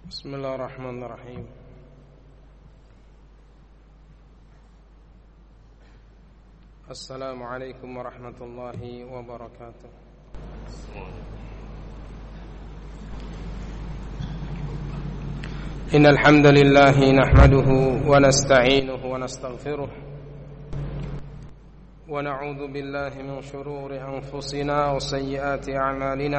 بسم الله الرحمن الرحيم السلام عليكم ورحمة الله وبركاته إن الحمد لله نحمده ونستعينه ونستغفره ونعوذ بالله من شرور أنفسنا وسيئات أعمالنا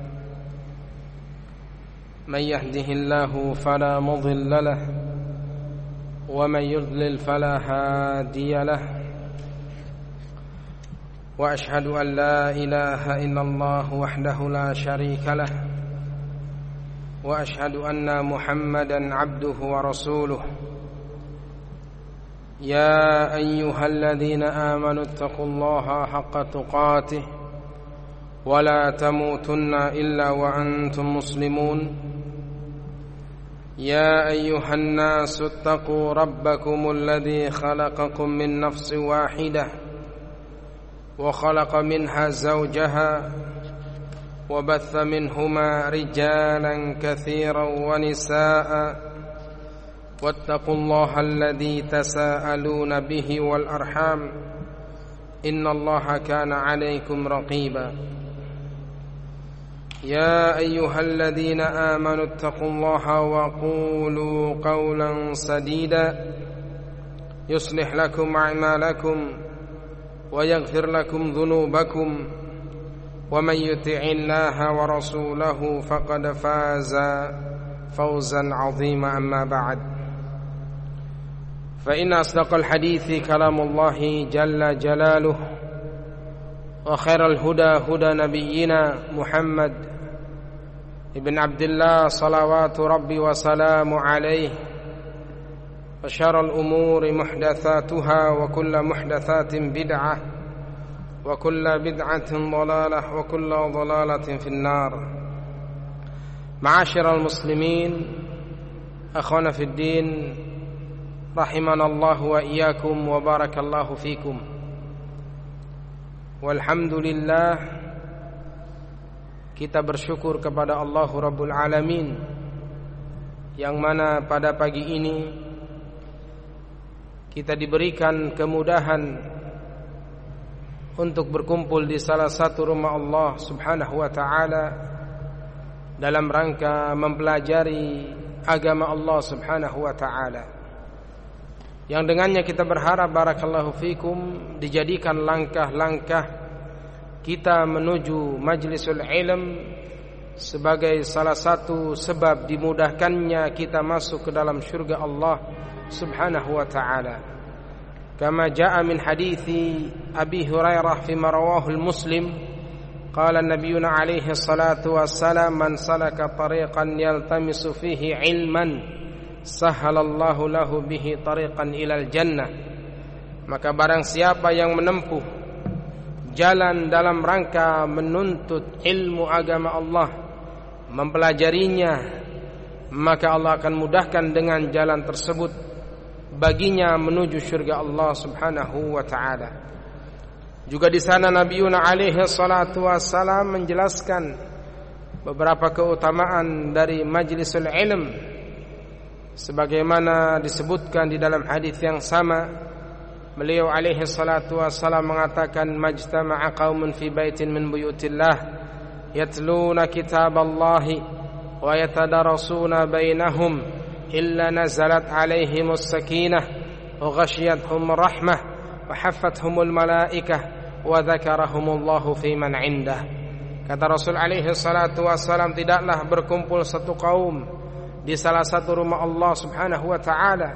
من يهده الله فلا مضل له ومن يضلل فلا هادي له وأشهد أن لا إله إلا الله وحده لا شريك له وأشهد أن محمدا عبده ورسوله يا أيها الذين آمنوا اتقوا الله حق تقاته ولا تموتن إلا وأنتم مسلمون يا أيها الناس اتقوا ربكم الذي خلقكم من نفس واحدة وخلق منها زوجها وبث منهما رجالا كثيرا ونساء واتقوا الله الذي تساءلون به والأرحام إن الله كان عليكم رقيبا يا أيها الذين آمنوا اتقوا الله وقولوا قولا سديدا يصلح لكم أعمالكم ويغفر لكم ذنوبكم ومن يطع الله ورسوله فقد فاز فوزا عظيما أما بعد فإن أصدق الحديث كلام الله جل جلاله وخير الهدى هدى نبينا محمد ابن عبد الله صلوات ربي وسلام عليه وشر الأمور محدثاتها وكل محدثات بدعة وكل بدعة ضلالة وكل ضلالة في النار. معاشر المسلمين أخوانا في الدين رحمنا الله وإياكم وبارك الله فيكم. Walhamdulillah, kita bersyukur kepada Allah Rabbul Alamin, yang mana pada pagi ini kita diberikan kemudahan untuk berkumpul di salah satu rumah Allah Subhanahu wa ta'ala dalam rangka mempelajari agama Allah Subhanahu wa ta'ala, yang dengannya kita berharap barakallahu fikum dijadikan langkah-langkah kita menuju majlisul ilm sebagai salah satu sebab dimudahkannya kita masuk ke dalam syurga Allah Subhanahu wa ta'ala. Kama jaa min hadithi Abi Hurairah fi marawahul Muslim, qala nabiyuna alaihi salatu wassalam, man salaka tariqan yaltamisu fihi ilman sahhalallahu lahu bihi tariqan ilal jannah. Maka barang siapa yang menempuh jalan dalam rangka menuntut ilmu agama Allah, mempelajarinya, maka Allah akan mudahkan dengan jalan tersebut baginya menuju syurga Allah Subhanahu wa ta'ala. Juga di sana Nabiuna alaihi salatu wassalam menjelaskan beberapa keutamaan dari majlisul ilm, sebagaimana disebutkan di dalam hadis yang sama. Beliau alaihi salatu wassalam mengatakan, majtama'a qaumun fi baitin min buyutillah yatluna kitaballahi wa yatadarasuna bainahum illa nazalat alaihimus sakinah wa ghashiyatuhum rahmah wa haffathumul malaikah wa dzakarahumullahu fi man 'indah. Kata Rasul alaihi salatu wassalam, tidaklah berkumpul satu kaum di salah satu rumah Allah Subhanahu wa ta'ala,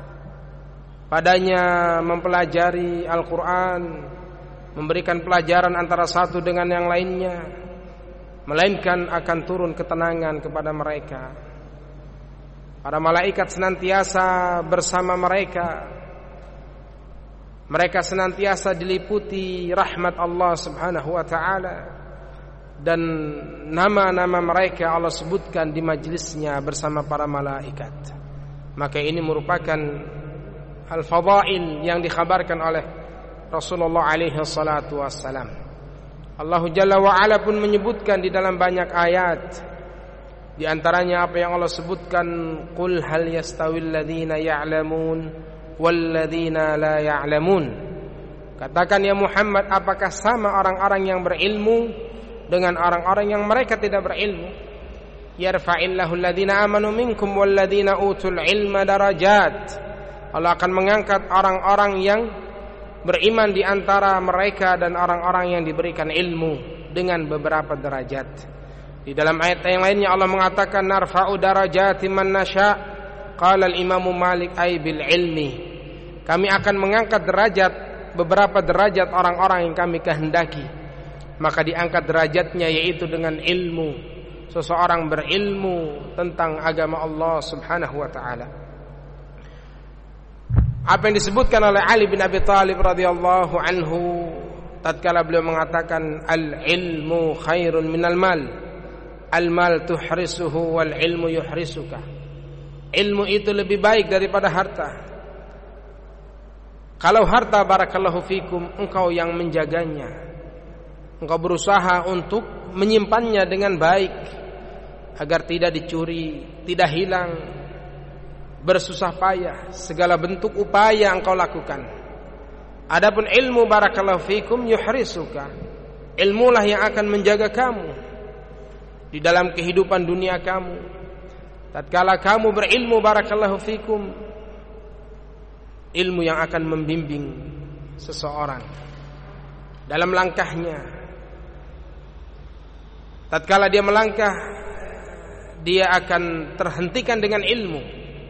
padanya mempelajari Al-Quran, memberikan pelajaran antara satu dengan yang lainnya, melainkan akan turun ketenangan kepada mereka. Para malaikat senantiasa bersama mereka. Mereka senantiasa diliputi rahmat Allah Subhanahu wa ta'ala, dan nama-nama mereka Allah sebutkan di majlisnya bersama para malaikat. Maka ini merupakan al-fadail yang dikhabarkan oleh Rasulullah alaihi salatu wassalam. Allah Jalla wa Ala pun menyebutkan di dalam banyak ayat Di antaranya apa yang Allah sebutkan, qul hal yastawil ladzina ya'lamun wal ladzina la ya'lamun. Katakan ya Muhammad, apakah sama orang-orang yang berilmu dengan orang-orang yang mereka tidak berilmu? Yarfa'illahu alladzina amanu minkum wal ladzina utul ilma darajat. Allah akan mengangkat orang-orang yang beriman di antara mereka dan orang-orang yang diberikan ilmu dengan beberapa derajat. Di dalam ayat yang lainnya Allah mengatakan narfa'u darajati man nasya. Qala al-Imam Malik ay bil ilmi. Kami akan mengangkat derajat, beberapa derajat orang-orang yang kami kehendaki. Maka diangkat derajatnya yaitu dengan ilmu. Seseorang berilmu tentang agama Allah Subhanahu wa taala. Apa yang disebutkan oleh Ali bin Abi Thalib radhiyallahu anhu tatkala beliau mengatakan al-ilmu khairun minal mal. Al-mal tuhrisuhu wal ilmu yuhrisuka. Ilmu itu lebih baik daripada harta. Kalau harta, barakallahu fikum, engkau yang menjaganya, engkau berusaha untuk menyimpannya dengan baik agar tidak dicuri, tidak hilang, bersusah payah, segala bentuk upaya engkau lakukan. Adapun ilmu, barakallahu fikum, yuhrisuka. Ilmulah yang akan menjaga kamu di dalam kehidupan dunia kamu. Tatkala kamu berilmu, barakallahu fikum, ilmu yang akan membimbing seseorang dalam langkahnya. Tatkala dia melangkah, dia akan terhentikan dengan ilmu.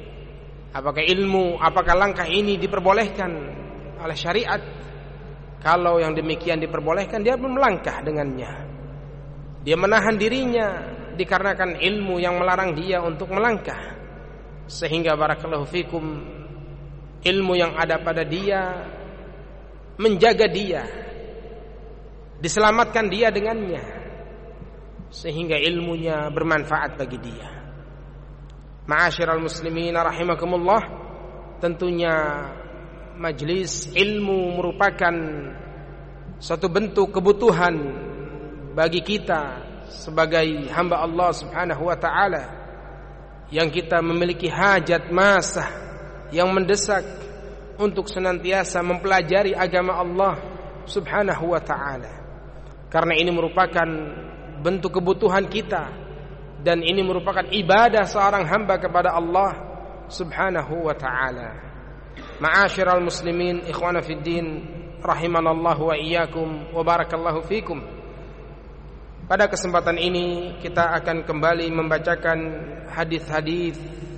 Apakah langkah ini diperbolehkan oleh syariat? Kalau yang demikian diperbolehkan, dia pun melangkah dengannya. Dia menahan dirinya dikarenakan ilmu yang melarang dia untuk melangkah. Sehingga barakallahu fikum, ilmu yang ada pada dia menjaga dia, diselamatkan dia dengannya, sehingga ilmunya bermanfaat bagi dia. Ma'asyiral muslimin rahimakumullah, tentunya majlis ilmu merupakan satu bentuk kebutuhan bagi kita sebagai hamba Allah Subhanahu wa taala, yang kita memiliki hajat masah yang mendesak untuk senantiasa mempelajari agama Allah Subhanahu wa taala. Karena ini merupakan bentuk kebutuhan kita, dan ini merupakan ibadah seorang hamba kepada Allah Subhanahu wa taala. Ma'asyiral muslimin, ikhwana fid din, rahimanallahu wa iyyakum wa barakallahu fikum. Pada kesempatan ini kita akan kembali membacakan hadis-hadis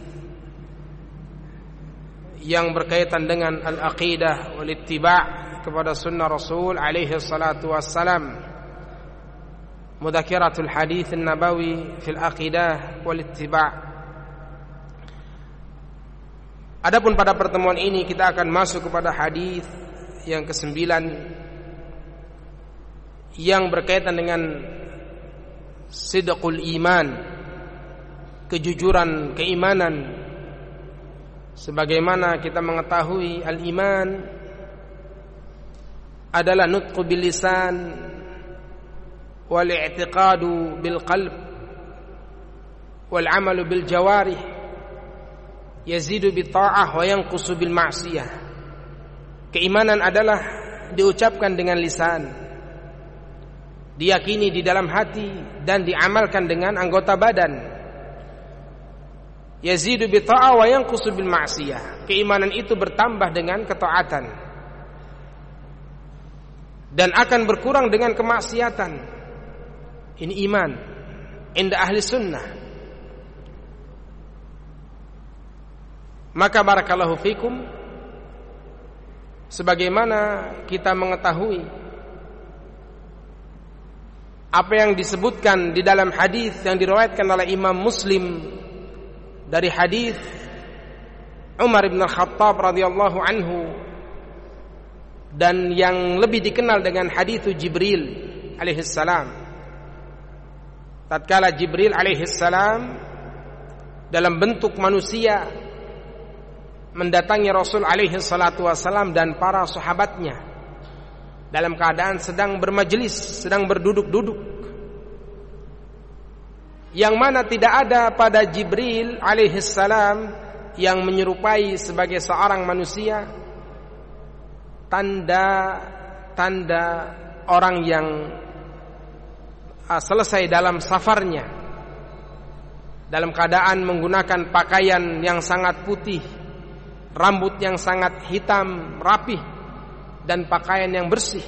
yang berkaitan dengan al-aqidah wal ittiba' kepada sunnah Rasul alaihi salatu wassalam. Mudzakkiratul hadits an-nabawi fil aqidah wal ittiba'. Adapun pada pertemuan ini kita akan masuk kepada hadis yang ke-9 yang berkaitan dengan sidqul iman, kejujuran keimanan. Sebagaimana kita mengetahui, al-iman adalah nutqu bil lisan wal i'tiqadu bil qalb wal amalu bil jawarih, yazidu bit ta'ah wa yanqusu bil ma'siyah. Keimanan adalah diucapkan dengan lisan, diyakini di dalam hati, dan diamalkan dengan anggota badan. Yazidu bi ta'ah wa yanqusu bil ma'siyah. Keimanan itu bertambah dengan ketaatan dan akan berkurang dengan kemaksiatan. Ini iman inda ahli sunnah. Maka barakallahu fikum, sebagaimana kita mengetahui apa yang disebutkan di dalam hadis yang diriwayatkan oleh Imam Muslim dari hadis Umar bin Khattab radhiyallahu anhu, dan yang lebih dikenal dengan hadis Jibril alaihi salam. Tatkala Jibril alaihi salam dalam bentuk manusia mendatangi Rasul alaihi salatu wasalam dan para sahabatnya dalam keadaan sedang bermajelis, sedang berduduk-duduk. yang mana tidak ada pada Jibril alaihissalam yang menyerupai sebagai seorang manusia, tanda orang yang selesai dalam safarnya dalam keadaan menggunakan pakaian yang sangat putih, rambut yang sangat hitam rapih, dan pakaian yang bersih.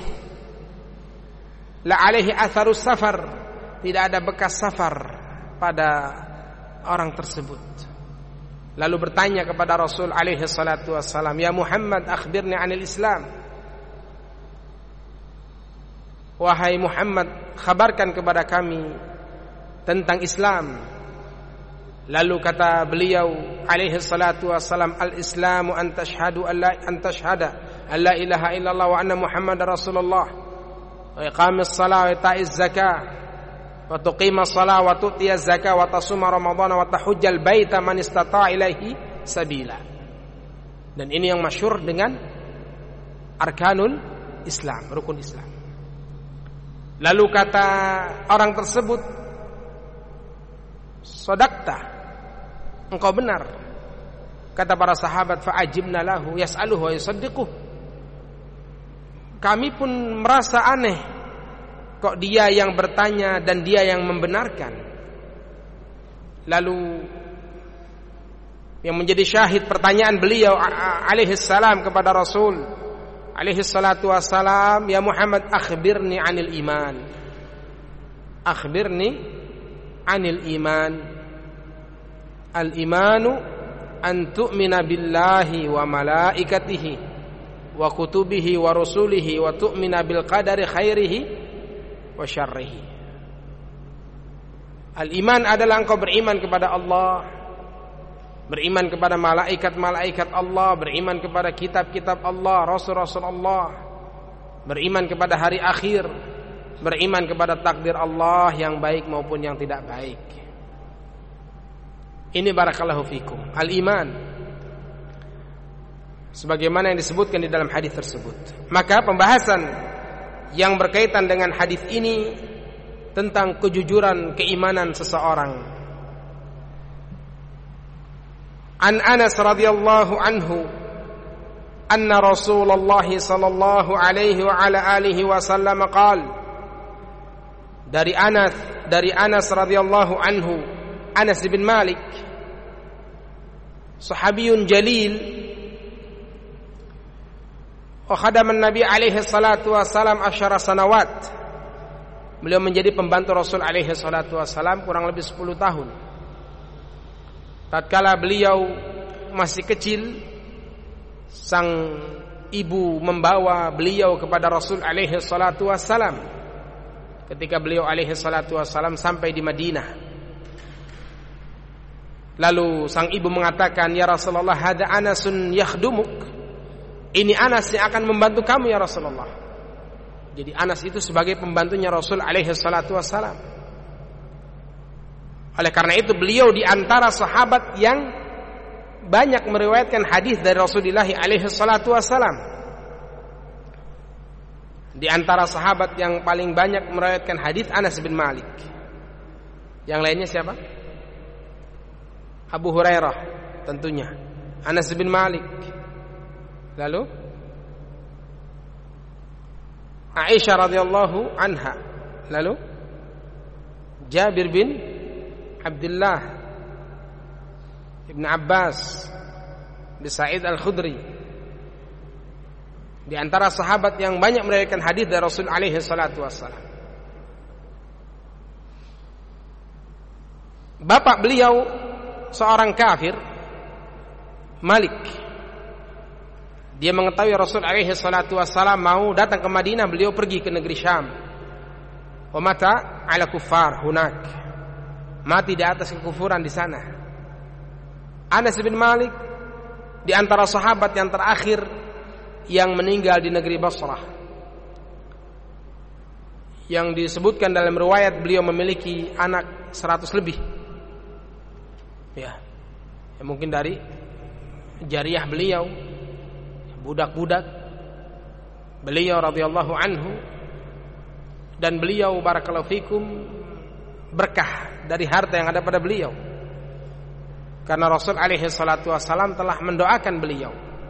La alaihi atharus safar, tidak ada bekas safar pada orang tersebut. Lalu bertanya kepada Rasul alaihi salatu wassalam, "Ya Muhammad, akhbirni 'anil Islam." Wahai Muhammad, kabarkan kepada kami tentang Islam. Lalu kata beliau alaihi salatu wassalam, "Al-Islamu an tashhada an la ilaha illallah wa anna Muhammadar Rasulullah wa iqamis shalah wa ita'iz zakah wa tuqimas shalah wa tu'tiyaz zakah wa tasuma ramadhana wa tahujjal baita man istata'a ilaihi sabila." Dan ini yang masyhur dengan arkanul Islam, rukun Islam. Lalu kata orang tersebut, "Shadaqta, engkau benar." Kata para sahabat, "Fa'ajibna lahu yas'aluhu wa yusaddiquh." Kami pun merasa aneh, kok dia yang bertanya dan dia yang membenarkan. Lalu yang menjadi syahid pertanyaan beliau alaihi salam kepada Rasul alaihi salatu wassalam, "Ya Muhammad, akhbirni 'anil iman." Akhbirni 'anil iman. Al-imanu an tu'mina billahi wa malaikatihi wa kutubihi wa rusulihi wa tu'mina bil qadari khairihi wa syarrihi. Al-iman adalah engkau beriman kepada Allah, beriman kepada malaikat-malaikat Allah, beriman kepada kitab-kitab Allah, rasul-rasul Allah, beriman kepada hari akhir, beriman kepada takdir Allah yang baik maupun yang tidak baik. Ini barakallahu fikum al-iman, sebagaimana yang disebutkan di dalam hadis tersebut. Maka pembahasan yang berkaitan dengan hadis ini tentang kejujuran keimanan seseorang. An Anas radhiyallahu anhu anna Rasulullah sallallahu alaihi wa ala alihi wasallam qala, dari Anas radhiyallahu anhu, Anas bin Malik, sahabiyun jalil, wa khadaman Nabi alaihi salatu wasalam 10 sanawat. Beliau menjadi pembantu Rasul alaihi salatu wasalam kurang lebih 10 tahun. Tatkala beliau masih kecil, sang ibu membawa beliau kepada Rasul alaihi salatu wasalam ketika beliau alaihi salatu wasalam sampai di Madinah. Lalu sang ibu mengatakan, "Ya Rasulullah, hadza Anasun yakhdumuk." Ini Anas yang akan membantu kamu ya Rasulullah. Jadi Anas itu sebagai pembantunya Rasul alaihi salatu wassalam. Oleh karena itu beliau di antara sahabat yang banyak meriwayatkan hadis dari Rasulullah alaihi salatu wassalam. Di antara sahabat yang paling banyak meriwayatkan hadis Anas bin Malik. Yang lainnya siapa? Abu Hurairah tentunya, Anas bin Malik, lalu Aisyah radhiyallahu anha, lalu Jabir bin Abdullah, Ibn Abbas, bin Sa'id Al-Khudri. Di antara sahabat yang banyak meriwayatkan hadis dari Rasul alaihi salatu wassalam. Bapak beliau seorang kafir, Malik. Dia mengetahui Rasul alaihi salatu wassalam mau datang ke Madinah, beliau pergi ke negeri Syam. Wa mata ala kuffar hunak, mati di atas kekufuran di sana. Anas bin Malik di antara sahabat yang terakhir yang meninggal di negeri Basrah. Yang disebutkan dalam riwayat beliau memiliki anak 100 lebih. Ya, mungkin dari jariyah beliau, budak-budak beliau radhiyallahu anhu. Dan beliau barakallahu fikum berkah dari harta yang ada pada beliau. Karena Rasul alaihi salatu wassalam telah mendoakan beliau,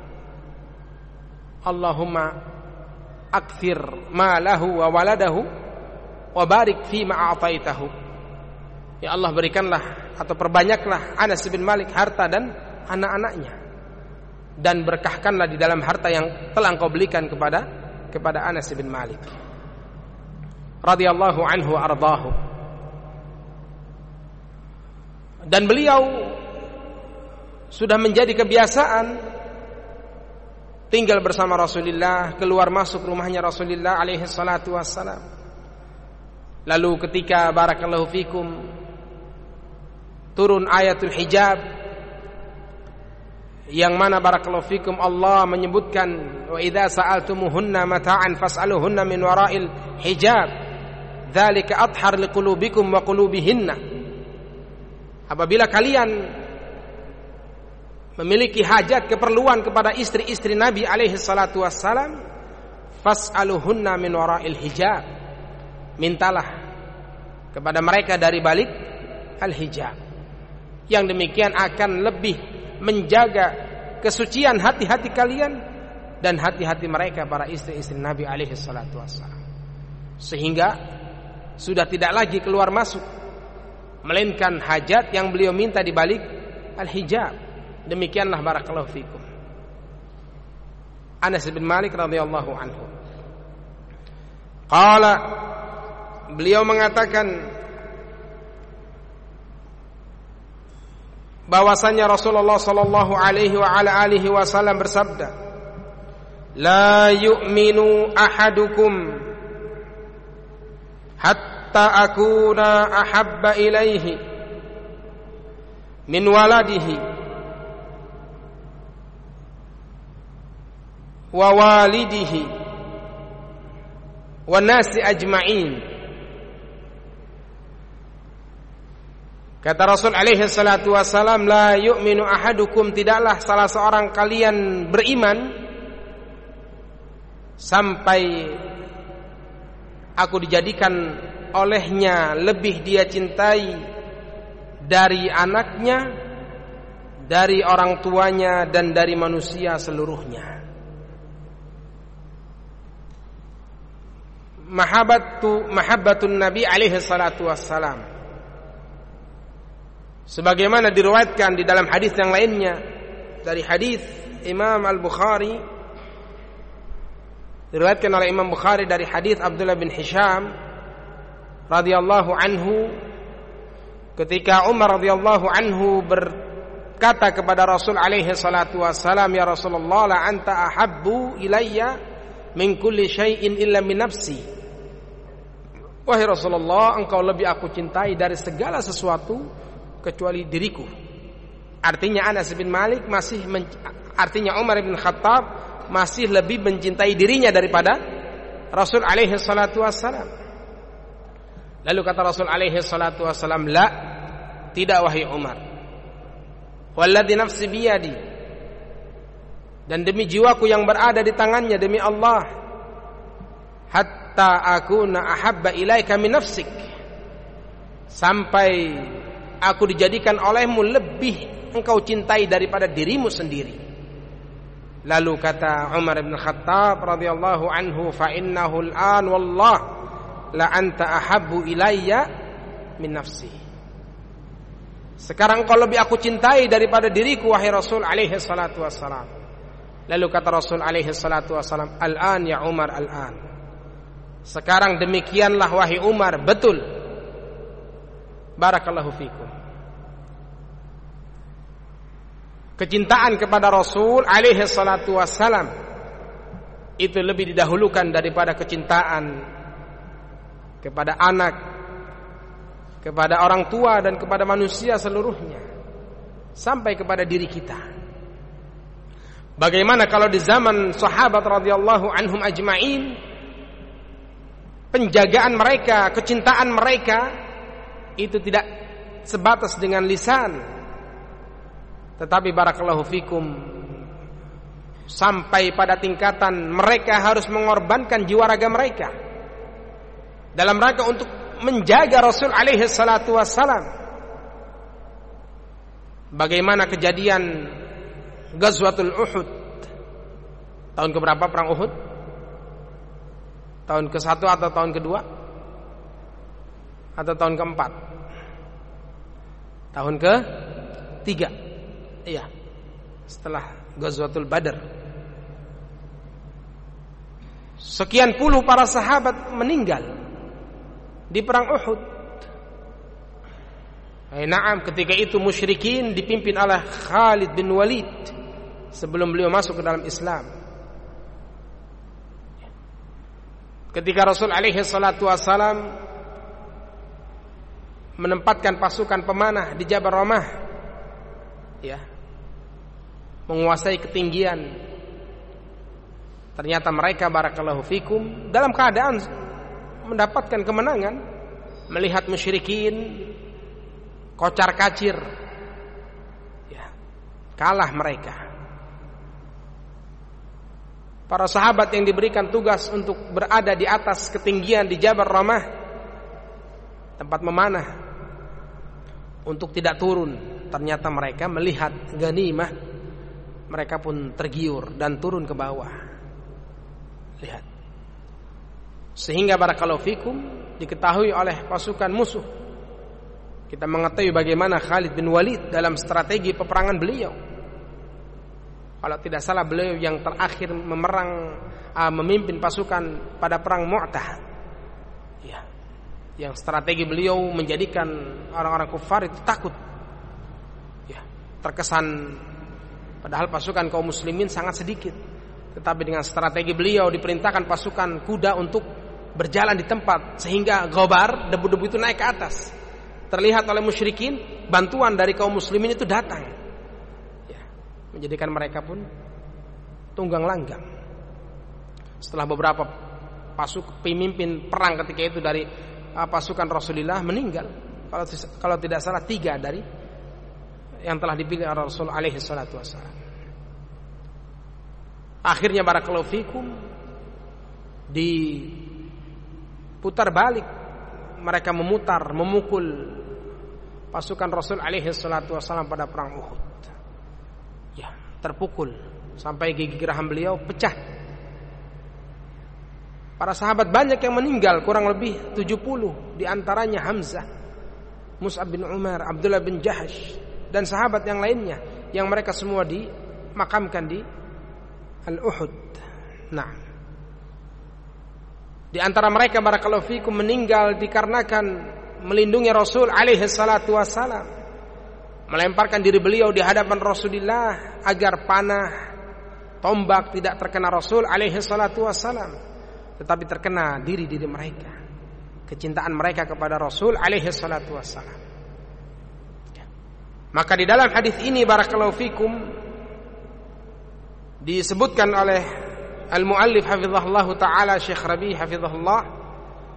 Allahumma akthir malahu wa waladahu wa barik fi ma a'taitahu. Ya Allah, berikanlah atau perbanyaklah Anas bin Malik harta dan anak-anaknya, dan berkahkanlah di dalam harta yang telah Engkau berikan kepada Anas bin Malik radhiyallahu anhu wa ardhahu. Dan beliau sudah menjadi kebiasaan tinggal bersama Rasulullah, keluar masuk rumahnya Rasulullah alaihi salatu wassalam. Lalu ketika barakallahu fikum turun ayatul hijab, yang mana barakallahu fikum Allah menyebutkan wa idza sa'altumuhunna mata'an fas'aluhunna min wara'il hijab dzalika athhar liqulubikum wa qulubihinna. Apabila kalian memiliki hajat keperluan kepada istri-istri Nabi alaihi salatu wassalam, fas'aluhunna min wara'il hijab, mintalah kepada mereka dari balik al-hijab. Yang demikian akan lebih menjaga kesucian hati-hati kalian dan hati-hati mereka para istri-istri Nabi alaihi salatu wassalam, sehingga sudah tidak lagi keluar masuk melainkan hajat yang beliau minta di balik al-hijab. Demikianlah barakallahu fikum Anas bin Malik radhiyallahu anhu. Qala, beliau mengatakan bahwasanya Rasulullah sallallahu alaihi wa ala alihi wasallam bersabda, la yu'minu ahadukum hatta akuna ahabba ilaihi min waladihi wa walidihi wa nasi ajma'in. Kata Rasul alaihi salatu wassalam, la yu'minu ahadukum, tidaklah salah seorang kalian beriman sampai aku dijadikan olehnya lebih dia cintai dari anaknya, dari orang tuanya, dan dari manusia seluruhnya. Mahabbatun Nabi alaihi salatu wassalam, sebagaimana diriwayatkan di dalam hadis yang lainnya dari hadis Imam Al-Bukhari, diriwayatkan oleh Imam Bukhari dari hadis Abdullah bin Hisham radhiyallahu anhu, ketika Umar radhiyallahu anhu berkata kepada Rasul alaihi salatu wassalam, ya Rasulullah, la anta ahabbu ilayya min kulli syai'in illa min nafsi. Wahai Rasulullah, engkau lebih aku cintai dari segala sesuatu kecuali diriku. Artinya Anas bin Malik artinya Umar bin Khattab masih lebih mencintai dirinya daripada Rasul alaihi salatu wassalam. Lalu kata Rasul alaihi salatu wassalam, la, tidak wahai Umar, walladzi nafsi biyadi, dan demi jiwaku yang berada di tangannya, demi Allah, hatta akuna ahabba ilaika min nafsik, sampai aku dijadikan olehmu lebih engkau cintai daripada dirimu sendiri. Lalu kata Umar bin Khattab radhiyallahu anhu, fa innahu al-an wallah la anta ahabbu ilayya min nafsi. Sekarang engkau lebih aku cintai daripada diriku wahai Rasul alaihi salatu wassalam. Lalu kata Rasul alaihi salatu wassalam, al-an ya Umar, al-an. Sekarang demikianlah wahai Umar, betul. Barakallahu fikum. Kecintaan kepada Rasul alaihi salatu wassalam itu lebih didahulukan daripada kecintaan kepada anak, kepada orang tua, dan kepada manusia seluruhnya, sampai kepada diri kita. Bagaimana kalau di zaman sahabat radhiyallahu anhum ajma'in, penjagaan mereka, kecintaan mereka itu tidak sebatas dengan lisan, tetapi barakallahu fikum sampai pada tingkatan mereka harus mengorbankan jiwa raga mereka dalam rangka untuk menjaga Rasul alaihi salatu wassalam. Bagaimana kejadian Ghazwatul Uhud? Tahun keberapa perang Uhud? Tahun ke-1 atau tahun ke-2? Atau tahun ke-4? Tahun ke-3. Iya. Setelah Ghazwatul Badar. Sekian puluh para sahabat meninggal di perang Uhud. Naam, ketika itu musyrikin dipimpin oleh Khalid bin Walid sebelum beliau masuk ke dalam Islam. Ketika Rasul alaihi salatu wassalam menempatkan pasukan pemanah di Jabal Ramah, ya, menguasai ketinggian, ternyata mereka barakallahu fikum dalam keadaan mendapatkan kemenangan, melihat musyrikin kocar-kacir, ya, kalah mereka. Para sahabat yang diberikan tugas untuk berada di atas ketinggian di Jabal Ramah, tempat memanah, untuk tidak turun, ternyata mereka melihat ghanimah, mereka pun tergiur dan turun ke bawah. Lihat, sehingga barakallahu fikum diketahui oleh pasukan musuh. Kita mengetahui bagaimana Khalid bin Walid dalam strategi peperangan beliau. Kalau tidak salah beliau yang terakhir memimpin pasukan pada perang Mu'tah. Ya. Yang strategi beliau menjadikan orang-orang kufar itu takut. Ya, terkesan padahal pasukan kaum muslimin sangat sedikit. Tetapi dengan strategi beliau diperintahkan pasukan kuda untuk berjalan di tempat sehingga ghabar, debu-debu itu naik ke atas. Terlihat oleh musyrikin, bantuan dari kaum muslimin itu datang, ya, menjadikan mereka pun tunggang langgang. Setelah beberapa pemimpin perang ketika itu dari pasukan Rasulullah meninggal, kalau tidak salah 3 dari yang telah dipilih oleh Rasul alaihi salatu wassalam. Akhirnya barakallahu fikum diputar balik, mereka memukul pasukan Rasul alaihi salatu wassalam pada perang Uhud. Ya, terpukul sampai gigi geraham beliau pecah. Para sahabat banyak yang meninggal, kurang lebih 70, di antaranya Hamzah, Mus'ab bin Umar, Abdullah bin Jahash, dan sahabat yang lainnya yang mereka semua dimakamkan di Al-Uhud. Nah, di antara mereka barakallahu fikum meninggal dikarenakan melindungi Rasul alaihi salatu wassalam, melemparkan diri beliau di hadapan Rasulullah agar panah, tombak tidak terkena Rasul alaihi salatu wassalam, tetapi terkena diri mereka, kecintaan mereka kepada Rasul alaihi salatu wassalam. Maka di dalam hadis ini barakallahu fikum disebutkan oleh al-muallif hafizahullah taala Syekh Rabi hafizahullah,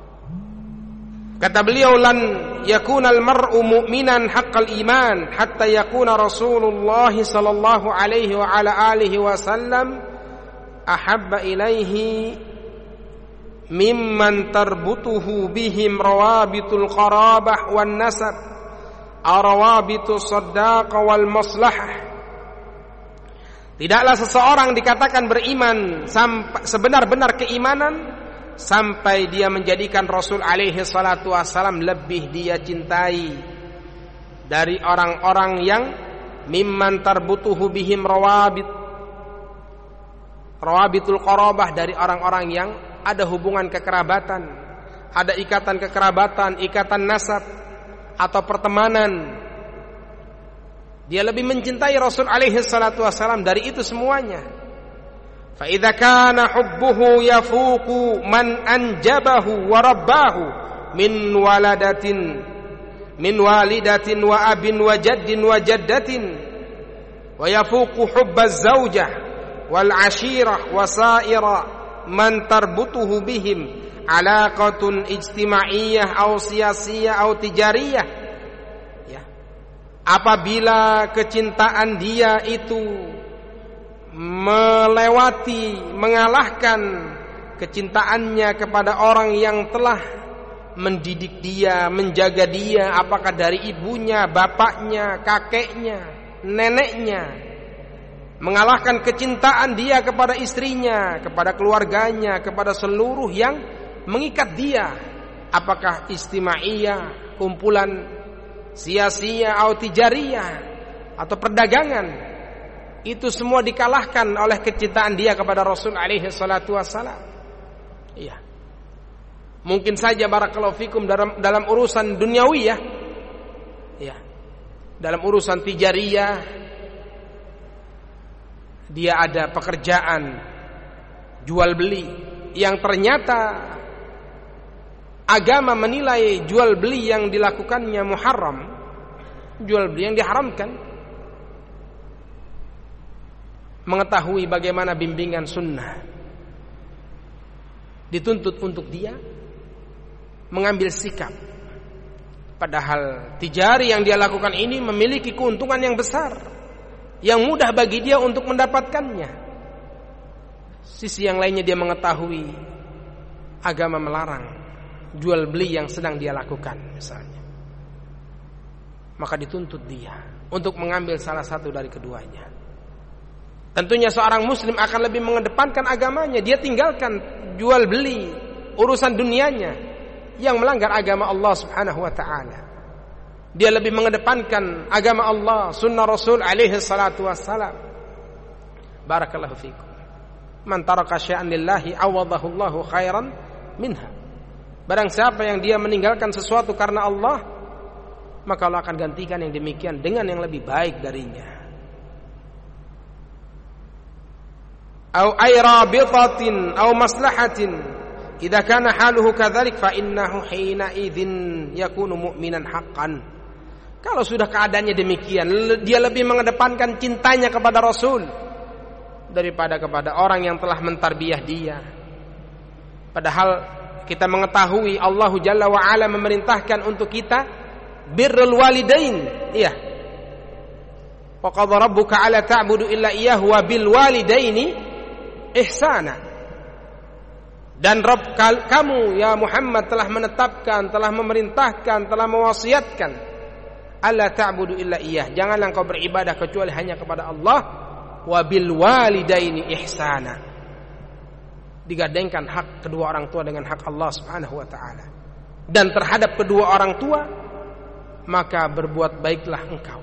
kata beliau, lan yakuna al-mar'u mu'minan haqqal iman hatta yakuna Rasulullah sallallahu alaihi wa ala alihi wasallam ahabba ilaihi mimman tarbutuhu bihim rawabitul qarabah wan nasab arawabitus saddaqah wal maslahah. Tidaklah seseorang dikatakan beriman sebenar-benar keimanan sampai dia menjadikan Rasul alaihi salatu wassalam lebih dia cintai dari orang-orang yang mimman tarbutuhu bihim rawabitul qarabah, dari orang-orang yang ada hubungan kekerabatan, ada ikatan kekerabatan, ikatan nasab atau pertemanan. Dia lebih mencintai Rasul alaihi salatu wassalam dari itu semuanya. Fa idza kana hubbuhu yafuqu man anjabahu wa rabbahu min walidatin wa abin wa jaddin wa jaddatin wa yafuqu hubbaz zawjah wal ashirah wa sa'ira man tarbutuhu bihim alaqatun ijtimaiyah aw siyasiyah aw tijariyah. Ya. Apabila kecintaan dia itu mengalahkan kecintaannya kepada orang yang telah mendidik dia, menjaga dia, apakah dari ibunya, bapaknya, kakeknya, neneknya, mengalahkan kecintaan dia kepada istrinya, kepada keluarganya, kepada seluruh yang mengikat dia, apakah istimaiyah, kumpulan sia-sia atau tijariyah atau perdagangan, itu semua dikalahkan oleh kecintaan dia kepada Rasul alaihi salatu wassalam. Iya. Mungkin saja barakallahu fikum dalam urusan duniawiyah, ya, dalam urusan tijariyah, dia ada pekerjaan jual beli yang ternyata agama menilai jual beli yang dilakukannya muharram, jual beli yang diharamkan. Mengetahui bagaimana bimbingan sunnah, dituntut untuk dia mengambil sikap, padahal tijari yang dia lakukan ini memiliki keuntungan yang besar, yang mudah bagi dia untuk mendapatkannya. Sisi yang lainnya dia mengetahui agama melarang jual beli yang sedang dia lakukan misalnya, maka dituntut dia untuk mengambil salah satu dari keduanya. Tentunya seorang muslim akan lebih mengedepankan agamanya, dia tinggalkan jual beli urusan dunianya yang melanggar agama Allah Subhanahu wa ta'ala. Dia lebih mengedepankan agama Allah, sunnah Rasul alaihi salatu wassalam. Barakallahu fikum. Man taraka syai'an lillahi awadahu Allahu khairan minha. Barang siapa yang dia meninggalkan sesuatu karena Allah, maka Allah akan gantikan yang demikian dengan yang lebih baik darinya. Au ayrabitatin au maslahatin, idza kana haluhu kadzalik fa innahu hina idzin yakunu mu'minan haqqan. Kalau sudah keadaannya demikian, dia lebih mengedepankan cintanya kepada Rasul daripada kepada orang yang telah mentarbiyah dia. Padahal kita mengetahui Allah Jalla wa Ala memerintahkan untuk kita birrul walidain. Iya. Wa qadha rabbuka alla ta'budu illa iyyahu wa bil walidaini ihsana. Dan Rabb kamu ya Muhammad telah menetapkan, telah memerintahkan, telah mewasiatkan, alla ta'budu illa iyyah, janganlah engkau beribadah kecuali hanya kepada Allah, wa bil walidaini ihsana. Digandengkan hak kedua orang tua dengan hak Allah Subhanahu wa taala. Dan terhadap kedua orang tua maka berbuat baiklah engkau.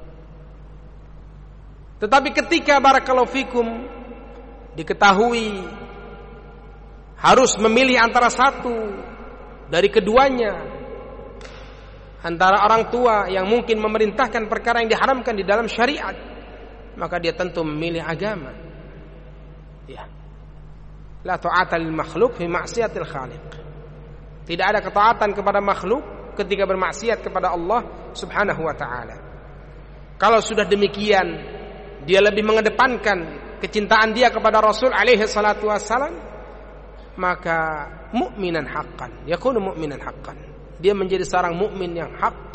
Tetapi ketika barakallahu fikum diketahui harus memilih antara satu dari keduanya, antara orang tua yang mungkin memerintahkan perkara yang diharamkan di dalam syariat, maka dia tentu memilih agama. Ya. La ta'ata lil makhluq fi ma'siyatil khaliq. Tidak ada ketaatan kepada makhluk ketika bermaksiat kepada Allah Subhanahu wa taala. Kalau sudah demikian, dia lebih mengedepankan kecintaan dia kepada Rasul alaihi salatu wassalam, maka mukminan haqqan, yakunu mukminan haqqan. Dia menjadi seorang mukmin yang hak,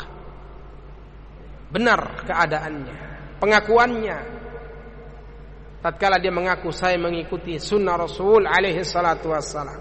benar keadaannya, pengakuannya. Tatkala dia mengaku saya mengikuti sunnah Rasul alaihi salatu wassalam.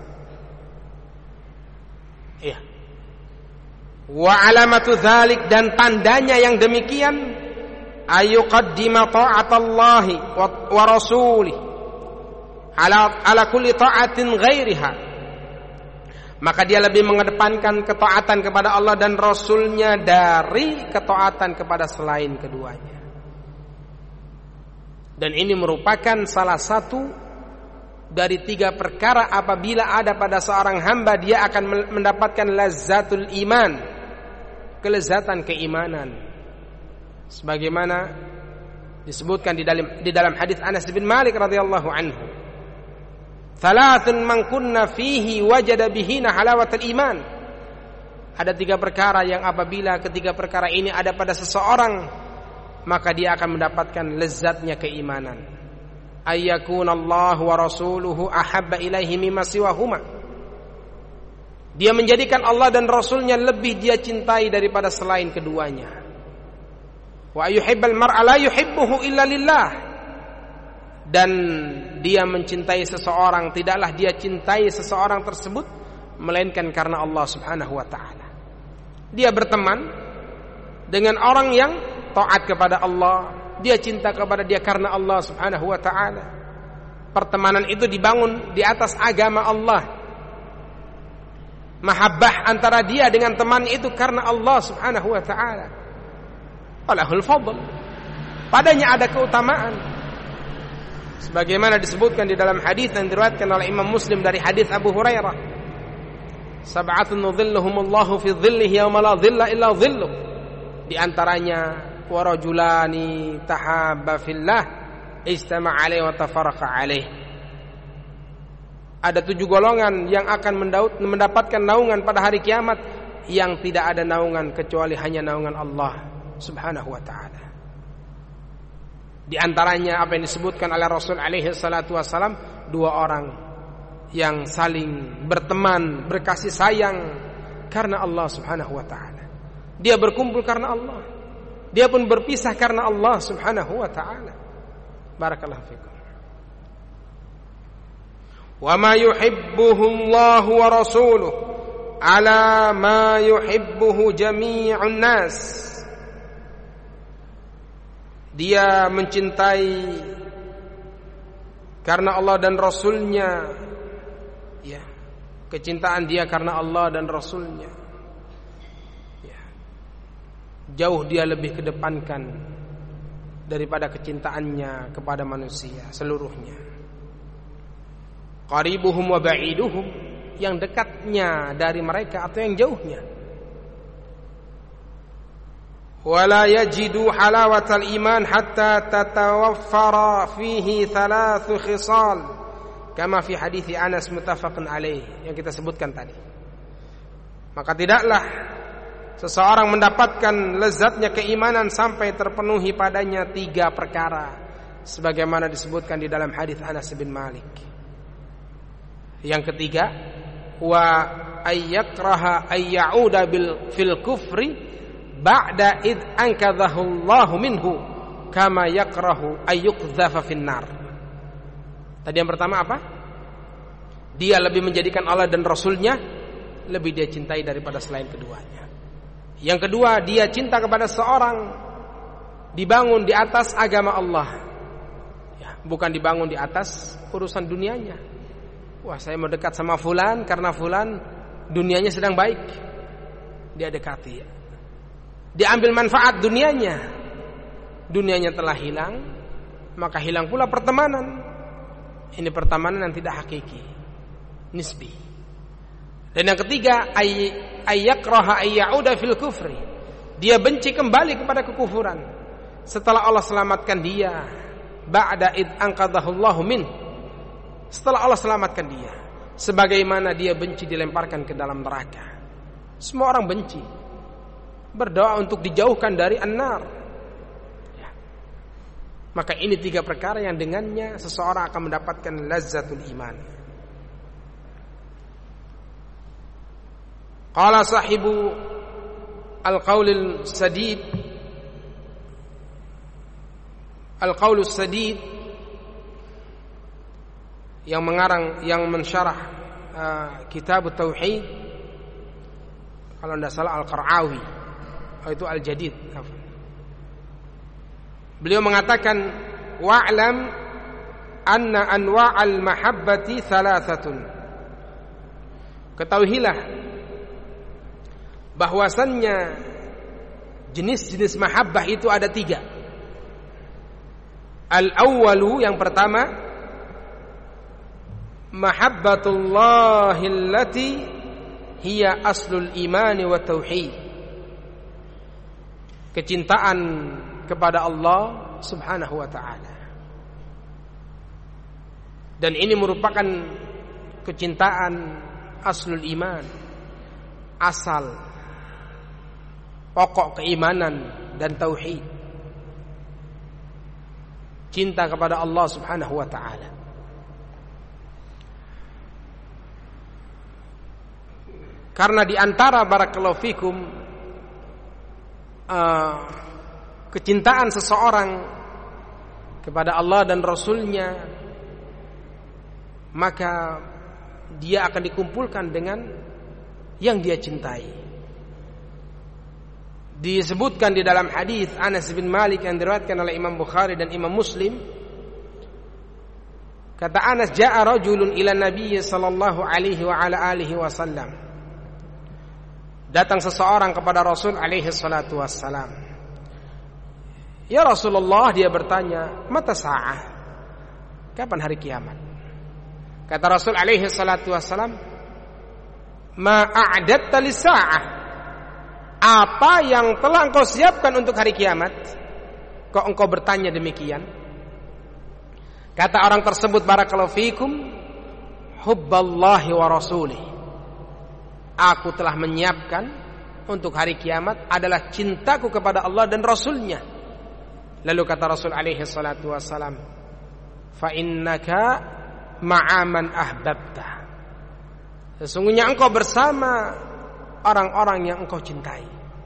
Iya. Wa alamatu dzalik, dan tandanya yang demikian, ayuqaddima ta'atallahi wa rasulih ala kulli ta'atin ghairiha. Maka dia lebih mengedepankan ketaatan kepada Allah dan Rasulnya dari ketaatan kepada selain keduanya. Dan ini merupakan salah satu dari 3 perkara apabila ada pada seorang hamba, dia akan mendapatkan lazzatul iman, kelezatan keimanan. Sebagaimana disebutkan di dalam hadis Anas bin Malik radhiyallahu anhu, "Thalathun man kunna fihi wajada bihina halawatul iman." Ada 3 perkara yang apabila ketiga perkara ini ada pada seseorang, maka dia akan mendapatkan lezatnya keimanan. Ayyakunallahu wa rasuluhu ahabba ilaihi mimma siwahuma. Dia menjadikan Allah dan Rasulnya lebih dia cintai daripada selain keduanya. Wa yuhibbal mar'a la yuhibbuhu illa lillah. Dan dia mencintai seseorang, tidaklah dia cintai seseorang tersebut melainkan karena Allah Subhanahu wa taala. Dia berteman dengan orang yang taat kepada Allah, dia cinta kepada dia karena Allah Subhanahu wa taala. Pertemanan itu dibangun di atas agama Allah. Mahabbah antara dia dengan teman itu karena Allah Subhanahu wa taala. Walahul fadl. Padanya ada keutamaan. Sebagaimana disebutkan di dalam hadis yang diriwayatkan oleh Imam Muslim dari hadis Abu Hurairah. Sab'atun dhilluhumullahu fi dhillihi yauma la dhilla illa dhilluh. Di antaranya wa rajulani tahabba fillah ijtama'a alaihi wa tafarraqa alaihi. Ada 7 golongan yang akan mendapatkan naungan pada hari kiamat, yang tidak ada naungan kecuali hanya naungan Allah Subhanahu wa taala. Di antaranya apa yang disebutkan oleh Rasul alaihi salatu wasalam, 2 orang yang saling berteman, berkasih sayang karena Allah Subhanahu wa taala. Dia berkumpul karena Allah, dia pun berpisah karena Allah Subhanahu wa taala. Barakallahu fikum. Wa ma yuhibbuhu Allah wa rasuluhu ala ma yuhibbuhu jami'un nas. Dia mencintai karena Allah dan Rasulnya, ya, kecintaan dia karena Allah dan Rasulnya, ya, jauh dia lebih kedepankan daripada kecintaannya kepada manusia seluruhnya. Qaribuhum wa ba'iduhum, yang dekatnya dari mereka atau yang jauhnya. Wala yajidu halawatal iman hatta tatawaffara fihi 3 khisal kama fi hadits Anas muttafaqun alaih yang kita sebutkan tadi. Maka tidaklah seseorang mendapatkan lezatnya keimanan sampai terpenuhi padanya 3 perkara sebagaimana disebutkan di dalam hadits Anas bin Malik. Yang ketiga, wa ayyakraha ayyauda fil kufri ba'da id ankadhahu Allah minhu kama yakrahu ayyuqdhafa finnar. Tadi yang pertama apa? Dia lebih menjadikan Allah dan Rasulnya lebih dia cintai daripada selain keduanya. Yang kedua, dia cinta kepada seorang dibangun di atas agama Allah, ya, bukan dibangun di atas urusan dunianya. Wah, saya mau dekat sama fulan karena fulan dunianya sedang baik, dia dekati, ya. Diambil manfaat dunianya, dunianya telah hilang, maka hilang pula pertemanan. Ini pertemanan yang tidak hakiki, nisbi. Dan yang ketiga, ayyakraha ayyauda fil kufri, dia benci kembali kepada kekufuran setelah Allah selamatkan dia. Ba'da id anqadhahu Allahu min, setelah Allah selamatkan dia, sebagaimana dia benci dilemparkan ke dalam neraka. Semua orang benci, berdoa untuk dijauhkan dari an-nar, ya. Maka ini 3 perkara yang dengannya seseorang akan mendapatkan lazzatul iman. Qala sahibu al-qaulul sadid, al-qaulus sadid, yang mengarang, yang mensyarah kitab tauhid, kalau tidak salah Al-Qara'awi, itu Al-Jadid. Beliau mengatakan, wa'lam anna anwa'al mahabbati 3. Ketahuilah bahwasannya jenis-jenis mahabbah itu ada 3. Al-awwalu, yang pertama, mahabbatullahi allati hiya aslul imani wa tauhid. Kecintaan kepada Allah Subhanahu wa ta'ala. Dan ini merupakan kecintaan aslul iman, asal pokok keimanan dan tauhid. Cinta kepada Allah Subhanahu wa ta'ala. Karena di antara barakallahu fikum kecintaan seseorang kepada Allah dan Rasulnya, maka dia akan dikumpulkan dengan yang dia cintai. Disebutkan di dalam hadis Anas bin Malik yang diriwayatkan oleh Imam Bukhari dan Imam Muslim, kata Anas, ja'a rajulun ila Nabi sallallahu alaihi wa ala alihi wasallam. Datang seseorang kepada Rasul alaihi salatu wassalam. Ya Rasulullah, dia bertanya, mata sa'ah? Kapan hari kiamat? Kata Rasul alaihi salatu wassalam, ma a'datta lis-sa'ah? Apa yang telah engkau siapkan untuk hari kiamat? Kok engkau bertanya demikian? Kata orang tersebut, barakallahu fikum, hubballahi wa rasulih. Aku telah menyiapkan untuk hari kiamat adalah cintaku kepada Allah dan Rasulnya. Lalu kata Rasul alaihi salatu wassalam, fa innaka ma'aman ahbabta. Sesungguhnya engkau bersama orang-orang yang engkau cintai.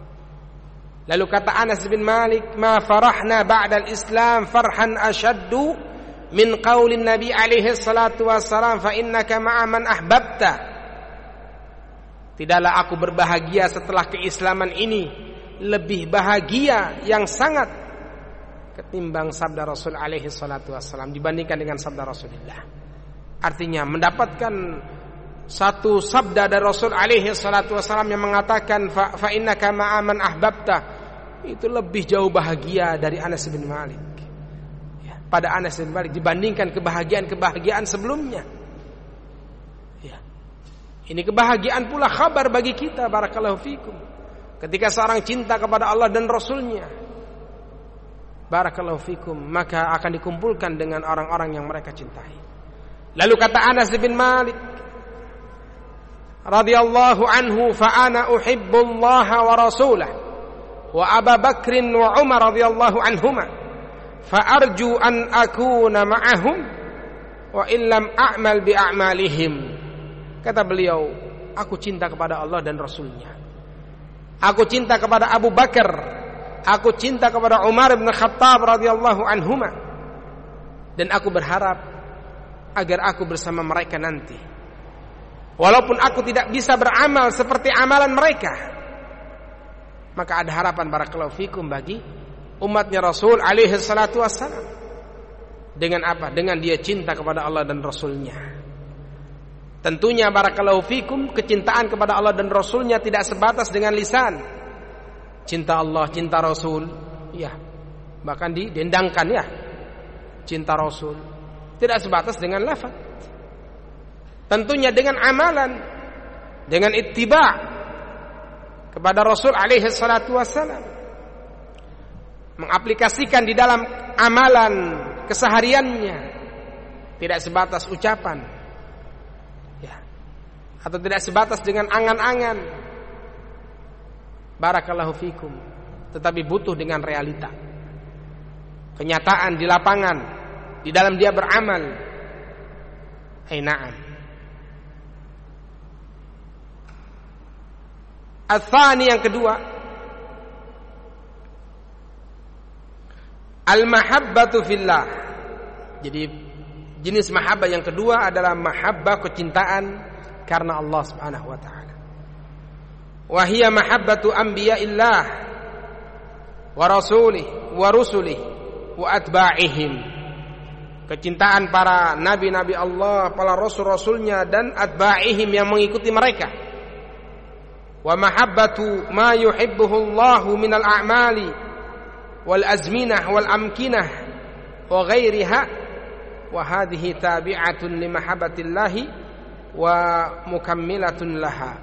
Lalu kata Anas bin Malik, ma farahna ba'da al-Islam farhan ashaddu min qaulin Nabi alaihi salatu wassalam fa innaka ma'aman ahbabta. Tidaklah aku berbahagia setelah keislaman ini lebih bahagia yang sangat ketimbang sabda Rasul alaihi salatu wassalam dibandingkan dengan sabda Rasulullah. Artinya mendapatkan satu sabda dari Rasul alaihi salatu wassalam yang mengatakan fa innaka ma'aman ahbabta, itu lebih jauh bahagia dari Anas bin Malik. Ya, pada Anas bin Malik dibandingkan kebahagiaan sebelumnya. Ya. Ini kebahagiaan pula kabar bagi kita, barakallahu fikum. Ketika seorang cinta kepada Allah dan Rasulnya, barakallahu fikum, maka akan dikumpulkan dengan orang-orang yang mereka cintai. Lalu kata Anas bin Malik radhiyallahu anhu, fa ana uhibbullaha wa rasulahu wa Abu Bakr wa Umar radhiyallahu anhuma fa arju an akuna ma'ahum wa illam a'mal bi a'malihim. Kata beliau, aku cinta kepada Allah dan Rasulnya, aku cinta kepada Abu Bakar, aku cinta kepada Umar bin Khattab radhiyallahu anhuma, dan aku berharap agar aku bersama mereka nanti. Walaupun aku tidak bisa beramal seperti amalan mereka, maka ada harapan barakallahu fikum bagi umatnya Rasul alaihi salatu wassalam. Dengan apa? Dengan dia cinta kepada Allah dan Rasulnya. Tentunya barakallahu fikum, kecintaan kepada Allah dan Rasulnya tidak sebatas dengan lisan. Cinta Allah, cinta Rasul, ya, bahkan didendangkan, ya, cinta Rasul. Tidak sebatas dengan lafaz. Tentunya dengan amalan, dengan ittiba' kepada Rasul alaihi salatu wassalam, mengaplikasikan di dalam amalan kesehariannya, tidak sebatas ucapan, ya, atau tidak sebatas dengan angan-angan, barakallahu fikum, tetapi butuh dengan realita, kenyataan di lapangan, di dalam dia beramal. Na'am. Al-thani, yang kedua, al-mahabbatu fillah. Jadi jenis mahabbah yang kedua adalah mahabbah, kecintaan karena Allah Subhanahu wa taala. Wa hiya mahabbatu anbiya'illah wa rasulih wa rusulih wa atba'ihim. Kecintaan para nabi-nabi Allah, para rasul-rasulnya dan atba'ihim yang mengikuti mereka. Wa mahabbatu ma yuhibbuhu Allahu minal a'mali wal azminah wal amkinah wa ghairiha wa hadhihi tabi'atun li mahabbatillahi wa mukammilatun laha.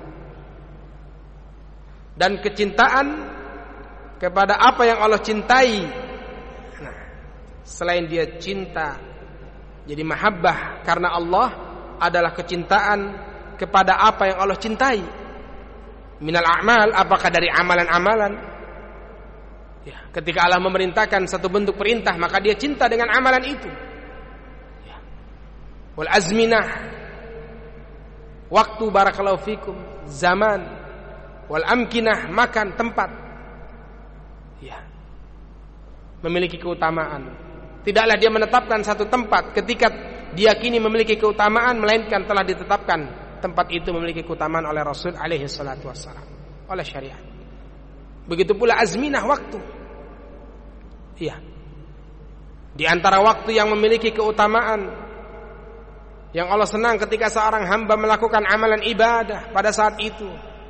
Dan kecintaan kepada apa yang Allah cintai. Nah, selain dia cinta, jadi mahabbah karena Allah adalah kecintaan kepada apa yang Allah cintai. Minal a'mal, apakah dari amalan-amalan, ya, ketika Allah memerintahkan satu bentuk perintah, maka dia cinta dengan amalan itu, ya. Wal azminah, waktu, barakallahu fikum, zaman. Wal amkinah, makan, tempat, ya, memiliki keutamaan. Tidaklah dia menetapkan satu tempat ketika diyakini memiliki keutamaan, melainkan telah ditetapkan tempat itu memiliki keutamaan oleh Rasul alaihi salatu wassalam, oleh syariat. Begitu pula azminah, waktu. Iya. Di antara waktu yang memiliki keutamaan, yang Allah senang ketika seorang hamba melakukan amalan ibadah pada saat itu.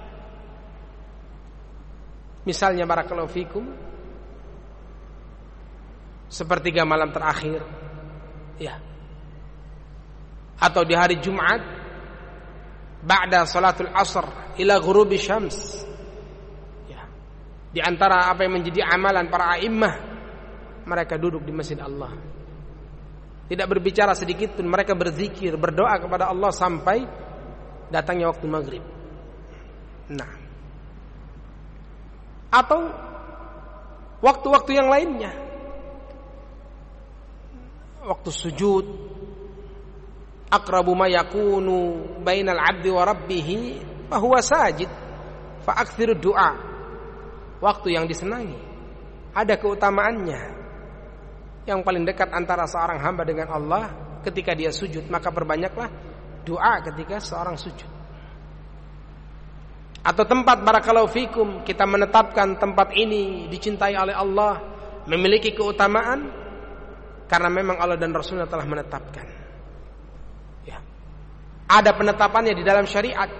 Misalnya barakallahu fikum, sepertiga malam terakhir, ya, atau di hari Jumat ba'da salatul asr ila ghurubi syams, ya. Di antara apa yang menjadi amalan para a'immah, mereka duduk di masjid Allah, tidak berbicara sedikit pun, mereka berzikir, berdoa kepada Allah sampai datangnya waktu maghrib. Nah, atau waktu-waktu yang lainnya, waktu sujud, aqrabu ma yakunu bainal 'abdi wa rabbih fa huwa sajid fa aktsiru du'a. Waktu yang disenangi, ada keutamaannya. Yang paling dekat antara seorang hamba dengan Allah ketika dia sujud, maka perbanyaklah doa ketika seorang sujud. Atau tempat barakallahu fikum, kita menetapkan tempat ini dicintai oleh Allah, memiliki keutamaan karena memang Allah dan Rasulnya telah menetapkan. Ya. Ada penetapannya di dalam syariat.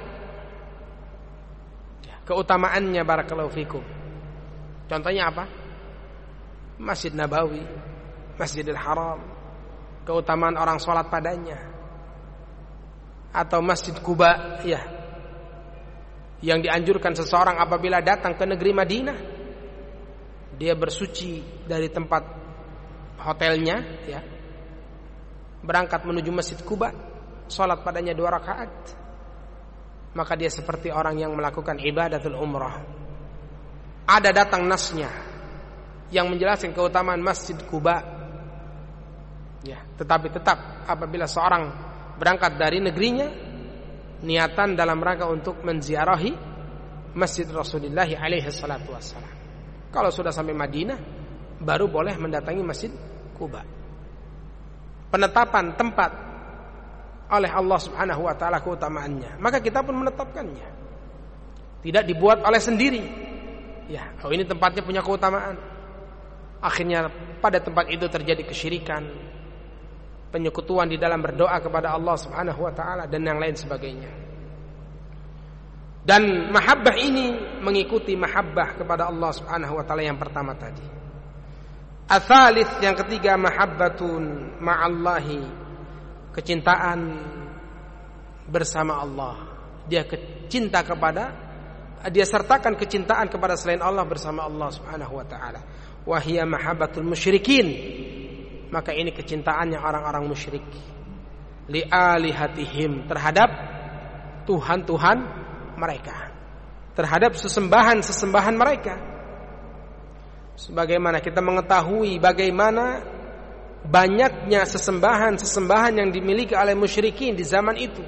Ya, keutamaannya barakallahu fikum. Contohnya apa? Masjid Nabawi, Masjidil Haram, keutamaan orang sholat padanya. Atau Masjid Quba, ya, yang dianjurkan seseorang apabila datang ke negeri Madinah, dia bersuci dari tempat hotelnya, ya, berangkat menuju Masjid Quba, sholat padanya 2 rakaat, maka dia seperti orang yang melakukan ibadatul umrah. Ada datang nasnya yang menjelaskan keutamaan Masjid Quba, ya, tetapi tetap apabila seorang berangkat dari negerinya, niatan dalam rangka untuk menziarahi Masjid Rasulullah alaihi salatu wassalam. Kalau sudah sampai Madinah, baru boleh mendatangi Masjid Quba. Penetapan tempat oleh Allah Subhanahu wa taala keutamaannya, maka kita pun menetapkannya. Tidak dibuat oleh sendiri. Ya, oh ini tempatnya punya keutamaan. Akhirnya pada tempat itu terjadi kesyirikan, penyekutuan di dalam berdoa kepada Allah Subhanahu wa taala dan yang lain sebagainya. Dan mahabbah ini mengikuti mahabbah kepada Allah Subhanahu wa taala yang pertama tadi. Ats-tsalits, yang ketiga, mahabbatun ma'allahi, kecintaan bersama Allah. Dia sertakan kecintaan kepada selain Allah bersama Allah Subhanahu wa taala. Wa hiya mahabbatul musyrikin, maka ini kecintaannya orang-orang musyrik, li alihatihim, terhadap tuhan-tuhan mereka, terhadap sesembahan-sesembahan mereka. Sebagaimana kita mengetahui bagaimana banyaknya sesembahan-sesembahan yang dimiliki oleh musyrikin di zaman itu.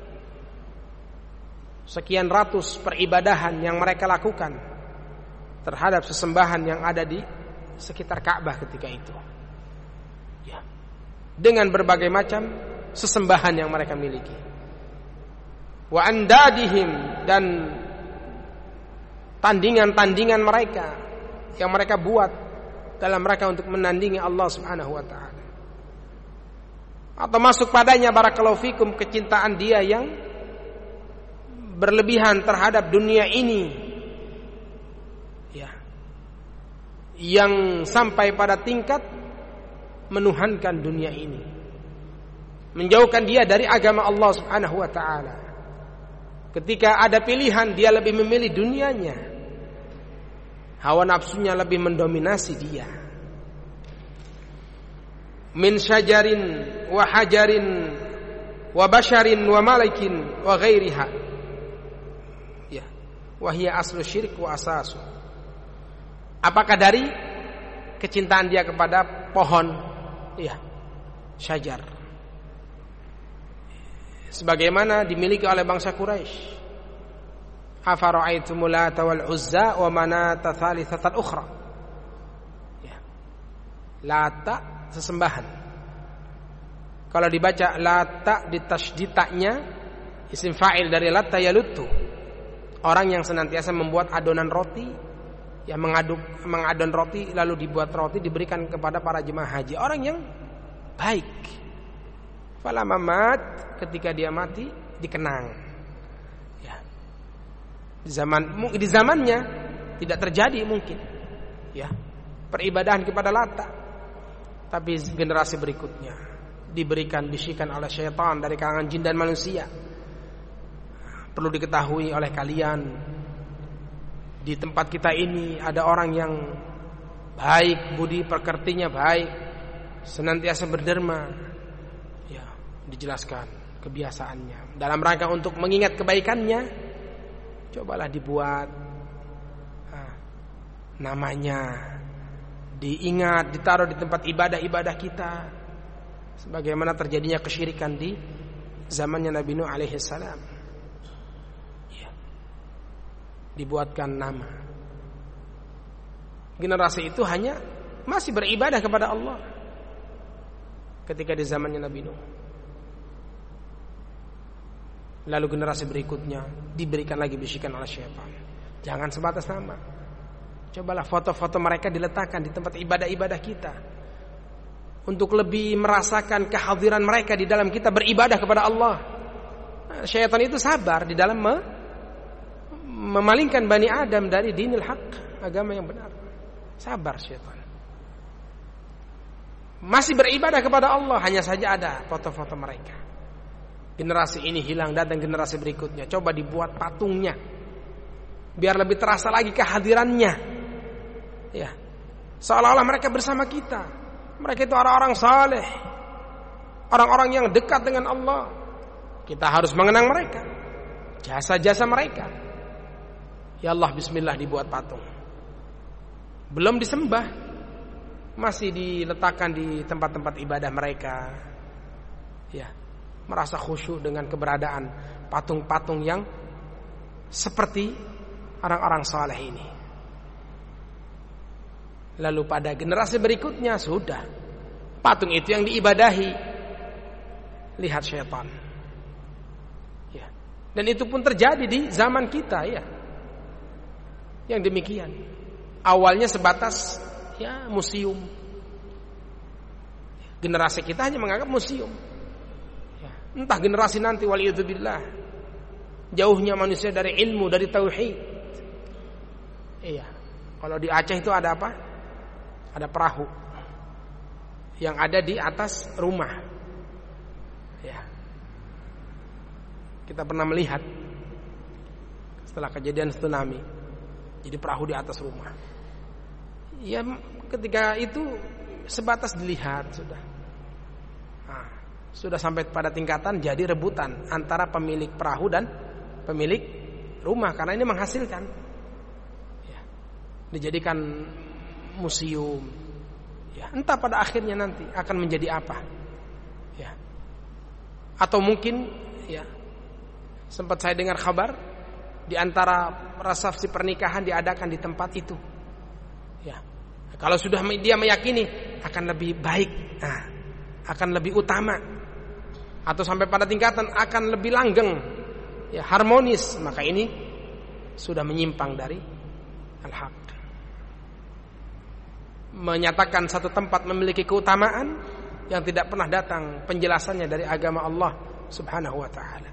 Sekian ratus peribadahan yang mereka lakukan terhadap sesembahan yang ada di sekitar Ka'bah ketika itu. Ya. Dengan berbagai macam sesembahan yang mereka miliki. Wa andadihim, dan tandingan-tandingan mereka yang mereka buat dalam mereka untuk menandingi Allah Subhanahu wa taala. Atau masuk padanya barakallahu fikum kecintaan dia yang berlebihan terhadap dunia ini, ya, yang sampai pada tingkat menuhankan dunia ini, menjauhkan dia dari agama Allah Subhanahu wa taala. Ketika ada pilihan, dia lebih memilih dunianya, hawa nafsunya lebih mendominasi dia. Min syajarin wa hajarin wa basharin wa malakin wa ghairiha, ya, wa hiya aslu syirik wa asasu. Apakah dari kecintaan dia kepada pohon, ya, syajar, sebagaimana dimiliki oleh bangsa Quraisy. Afara'aitumul Lata wal Uzza wa Manata tsalitsatan ukhra. Ya. Lata sesembahan. Kalau dibaca Lata ditasydidnya, isim fa'il dari latta yaluttu. Orang yang senantiasa membuat adonan roti, yang mengadon roti lalu dibuat roti diberikan kepada para jemaah haji. Orang yang baik. Falamma mat, ketika dia mati dikenang. Ya. Di zamannya tidak terjadi mungkin. Ya. Peribadahan kepada Lata. Tapi generasi berikutnya diberikan bisikan oleh syaitan dari kalangan jin dan manusia. Perlu diketahui oleh kalian, di tempat kita ini ada orang yang baik, budi pekertinya baik, senantiasa berderma. Ya, dijelaskan kebiasaannya. Dalam rangka untuk mengingat kebaikannya, cobalah dibuat namanya, diingat, ditaruh di tempat ibadah-ibadah kita, sebagaimana terjadinya kesyirikan di zamannya Nabi Nuh alaihi salam. Ya. Dibuatkan nama. Generasi itu hanya masih beribadah kepada Allah ketika di zamannya Nabi Nuh. Lalu generasi berikutnya diberikan lagi bisikan oleh syaitan. Jangan sebatas nama. Cobalah foto-foto mereka diletakkan di tempat ibadah-ibadah kita, untuk lebih merasakan kehadiran mereka di dalam kita beribadah kepada Allah. Syaitan itu sabar di dalam memalingkan Bani Adam dari dinil haq, agama yang benar. Sabar syaitan. Masih beribadah kepada Allah, hanya saja ada foto-foto mereka. Generasi ini hilang, datang generasi berikutnya. Coba dibuat patungnya, biar lebih terasa lagi kehadirannya. Ya, seolah-olah mereka bersama kita. Mereka itu orang-orang saleh, orang-orang yang dekat dengan Allah. Kita harus mengenang mereka, jasa-jasa mereka. Ya Allah, bismillah, dibuat patung. Belum disembah, masih diletakkan di tempat-tempat ibadah mereka. Ya, merasa khusyuk dengan keberadaan patung-patung yang seperti orang-orang saleh ini. Lalu pada generasi berikutnya sudah patung itu yang diibadahi. Lihat syaitan. Ya. Dan itu pun terjadi di zaman kita, ya. Yang demikian. Awalnya sebatas ya museum. Generasi kita hanya menganggap museum. Ya. Entah generasi nanti, waliyadzubillah, jauhnya manusia dari ilmu, dari tauhid. Iya. Kalau di Aceh itu ada apa? Ada perahu yang ada di atas rumah. Ya. Kita pernah melihat setelah kejadian tsunami. Jadi perahu di atas rumah. Ya, ketika itu sebatas dilihat sudah. Nah, sudah sampai pada tingkatan jadi rebutan antara pemilik perahu dan pemilik rumah karena ini menghasilkan. Ya. Dijadikan museum. Ya, entah pada akhirnya nanti akan menjadi apa. Ya. Atau mungkin ya, sempat saya dengar kabar di antara resepsi pernikahan diadakan di tempat itu. Ya. Kalau sudah dia meyakini akan lebih baik, nah, akan lebih utama, atau sampai pada tingkatan akan lebih langgeng, ya, harmonis, maka ini sudah menyimpang dari al-haq. Menyatakan satu tempat memiliki keutamaan yang tidak pernah datang penjelasannya dari agama Allah Subhanahu wa ta'ala.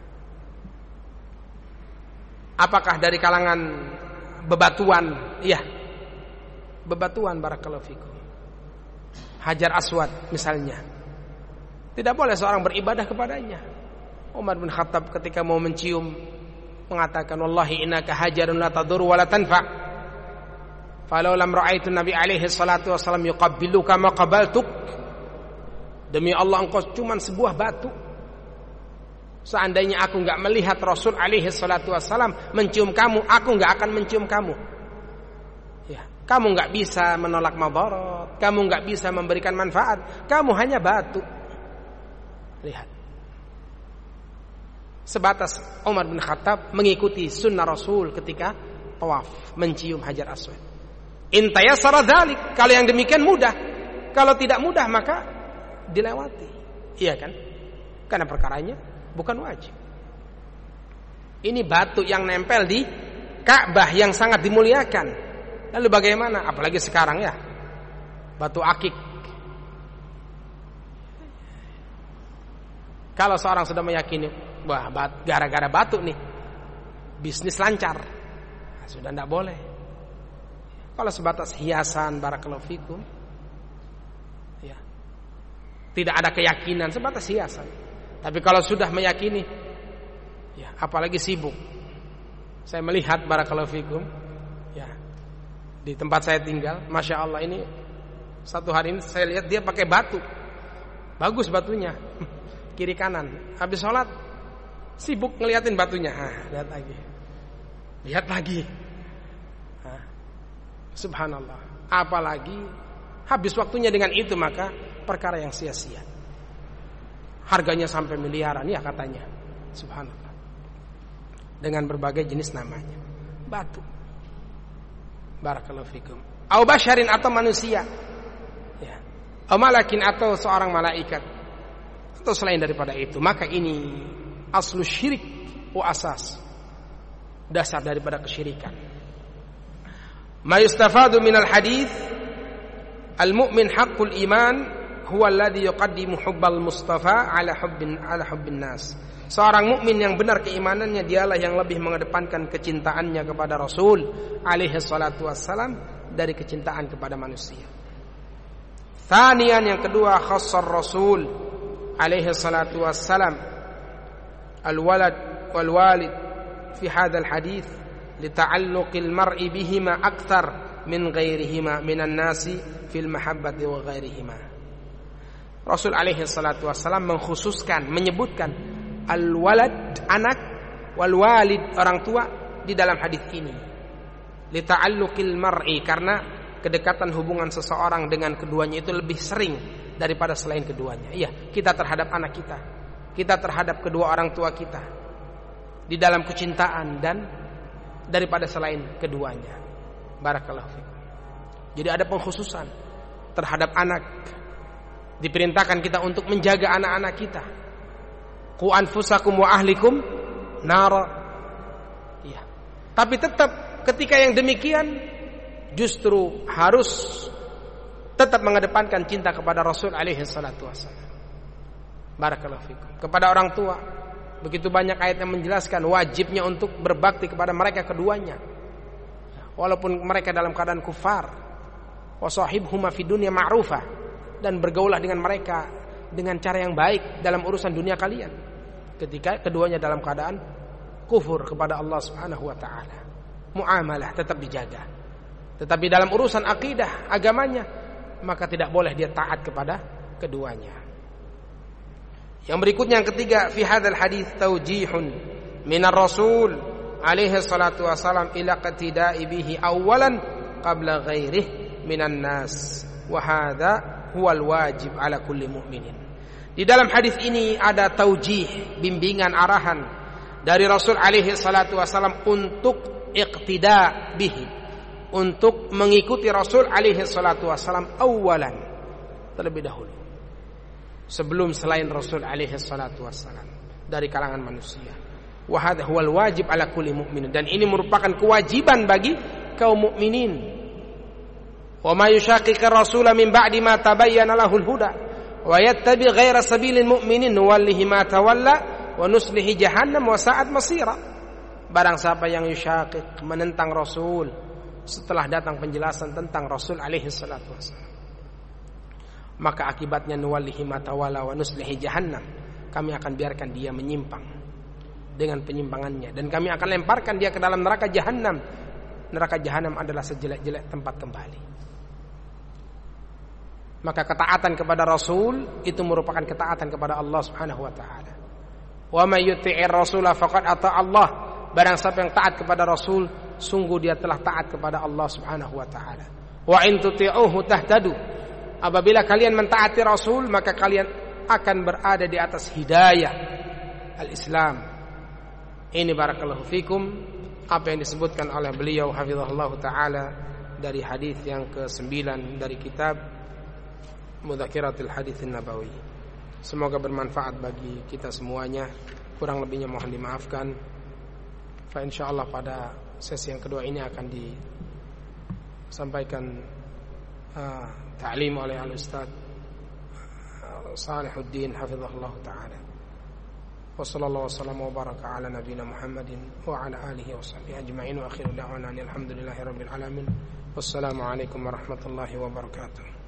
Apakah dari kalangan bebatuan? Iya, bebatuan, barakallahu fikum. Hajar Aswad misalnya, tidak boleh seorang beribadah kepadanya. Umar bin Khattab ketika mau mencium mengatakan, wallahi innaka hajarun la tadur wa la tanfa'. Falau lam ra'aitu Nabi alaihi salatu wasallam yuqabbiluka ma qabaltuk. Demi Allah, engkau cuman sebuah batu. Seandainya aku enggak melihat Rasul alaihi salatu wasallam mencium kamu, aku enggak akan mencium kamu. Ya, kamu enggak bisa menolak madarat, kamu enggak bisa memberikan manfaat, kamu hanya batu. Lihat. Sebatas Umar bin Khattab mengikuti sunnah Rasul ketika tawaf, mencium Hajar Aswad. Intayasara dzalik, kalau yang demikian mudah. Kalau tidak mudah maka dilewati. Iya kan? Karena perkaranya bukan wajib. Ini batu yang nempel di Ka'bah yang sangat dimuliakan. Lalu bagaimana? Apalagi sekarang ya, batu akik. Kalau seorang sudah meyakini, wah gara-gara batu nih bisnis lancar, sudah tidak boleh. Kalau sebatas hiasan, barakallahu fikum, ya, tidak ada keyakinan, sebatas hiasan. Tapi kalau sudah meyakini, ya, apalagi sibuk. Saya melihat barakallahu fikum, ya, di tempat saya tinggal, masya Allah, ini satu hari ini saya lihat dia pakai batu, bagus batunya, kiri kanan. Habis sholat sibuk ngeliatin batunya, lihat lagi. Subhanallah. Apalagi habis waktunya dengan itu, maka perkara yang sia-sia. Harganya sampai miliaran ya katanya. Subhanallah. Dengan berbagai jenis namanya. Batu. Barakallahu fikum. Au basyarin, atau manusia. Ya. Au malakin, atau seorang malaikat. Atau selain daripada itu. Maka ini aslu syirik wa asas. Dasar daripada kesyirikan. Ma yustafadu minal hadits al-mu'min haqqul iman huwa alladhi yuqaddimu hubbal mustafa ala hubbin nas. Seorang mukmin yang benar keimanannya, dialah yang lebih mengedepankan kecintaannya kepada Rasul alaihi salatu wassalam dari kecintaan kepada manusia. Tsaniyan, yang kedua, khassar Rasul alaihi salatu wassalam al-walad wal walid fi hadzal hadits lita'alluqil mar'i bihima akthar min ghairihima minan nasi fil mahabbati wa ghairihima. Rasul alaihi salatu wassalam mengkhususkan, menyebutkan al-walad, anak, wal walid, orang tua di dalam hadis ini. Lita'alluqil mar'i, karena kedekatan hubungan seseorang dengan keduanya itu lebih sering daripada selain keduanya. Iya, kita terhadap anak kita terhadap kedua orang tua kita di dalam kecintaan dan daripada selain keduanya. Barakallahu fikum. Jadi ada pengkhususan terhadap anak. Diperintahkan kita untuk menjaga anak-anak kita. Qu anfusakum wa ahlikum nara. Ya. Tapi tetap ketika yang demikian justru harus tetap mengedepankan cinta kepada Rasul alaihi salatu wasallam. Barakallahu fikum. Kepada orang tua, begitu banyak ayat yang menjelaskan wajibnya untuk berbakti kepada mereka keduanya, walaupun mereka dalam keadaan kufar. Wasahibhuma fid dunya ma'rufah, dan bergaulah dengan mereka dengan cara yang baik dalam urusan dunia kalian ketika keduanya dalam keadaan kufur kepada Allah Subhanahu wa taala. Muamalah tetap dijaga. Tetapi dalam urusan akidah agamanya, maka tidak boleh dia taat kepada keduanya. Yang berikutnya, yang ketiga, fi hadzal hadits taujihun minar rasul alaihi salatu wasalam ila qatida'i bihi awalan qabla ghairihi minan nas wa hadza huwal wajib ala kulli mu'minin. Di dalam hadis ini ada taujih, bimbingan, arahan dari Rasul alaihi salatu wasalam untuk iqtida bihi, untuk mengikuti Rasul alaihi salatu wasalam awalan, terlebih dahulu, sebelum selain Rasul alaihi salatu wassalam dari kalangan manusia. Wa hadza huwal wajib ala kulli mu'minin, dan ini merupakan kewajiban bagi kaum mukminin. Wa may yushaqiqir rasula min ba'di ma tabayyana lahul huda wa yattabi ghaira sabilil mu'minin nuwallihi ma tawalla wa nuslihi jahannam wa sa'at masira. Barang siapa yang yushaqiq, menentang Rasul setelah datang penjelasan tentang Rasul alaihi salatu wassalam, maka akibatnya nuwallihi ma tawalla wa nuslihi jahannam, kami akan biarkan dia menyimpang dengan penyimpangannya, dan kami akan lemparkan dia ke dalam neraka jahannam. Neraka jahannam adalah sejelek-jelek tempat kembali. Maka ketaatan kepada Rasul itu merupakan ketaatan kepada Allah Subhanahu wa taala. Wa may yuti'ir rasula faqad ata Allah. Barang siapa yang taat kepada Rasul, sungguh dia telah taat kepada Allah Subhanahu wa taala. Wa in tuti'uhu tahtadu. Apabila kalian mentaati Rasul, maka kalian akan berada di atas hidayah al-Islam. Ini barakallahu fikum apa yang disebutkan oleh beliau hafizahullah taala dari hadis yang ke-9 dari kitab Mudzakiratul Haditsin Nabawi. Semoga bermanfaat bagi kita semuanya. Kurang lebihnya mohon dimaafkan. insyaallah pada sesi yang kedua ini akan disampaikan ta'lim oleh al-Ustaz Salihuddin hafizahullah ta'ala. Wa sallallahu wasallam wa baraka ala nabiyyina Muhammadin wa ala alihi wa sahbihi ajma'in wa akhiru da'wana alhamdulillahi rabbil alamin. Wassalamu alaikum warahmatullahi wabarakatuh.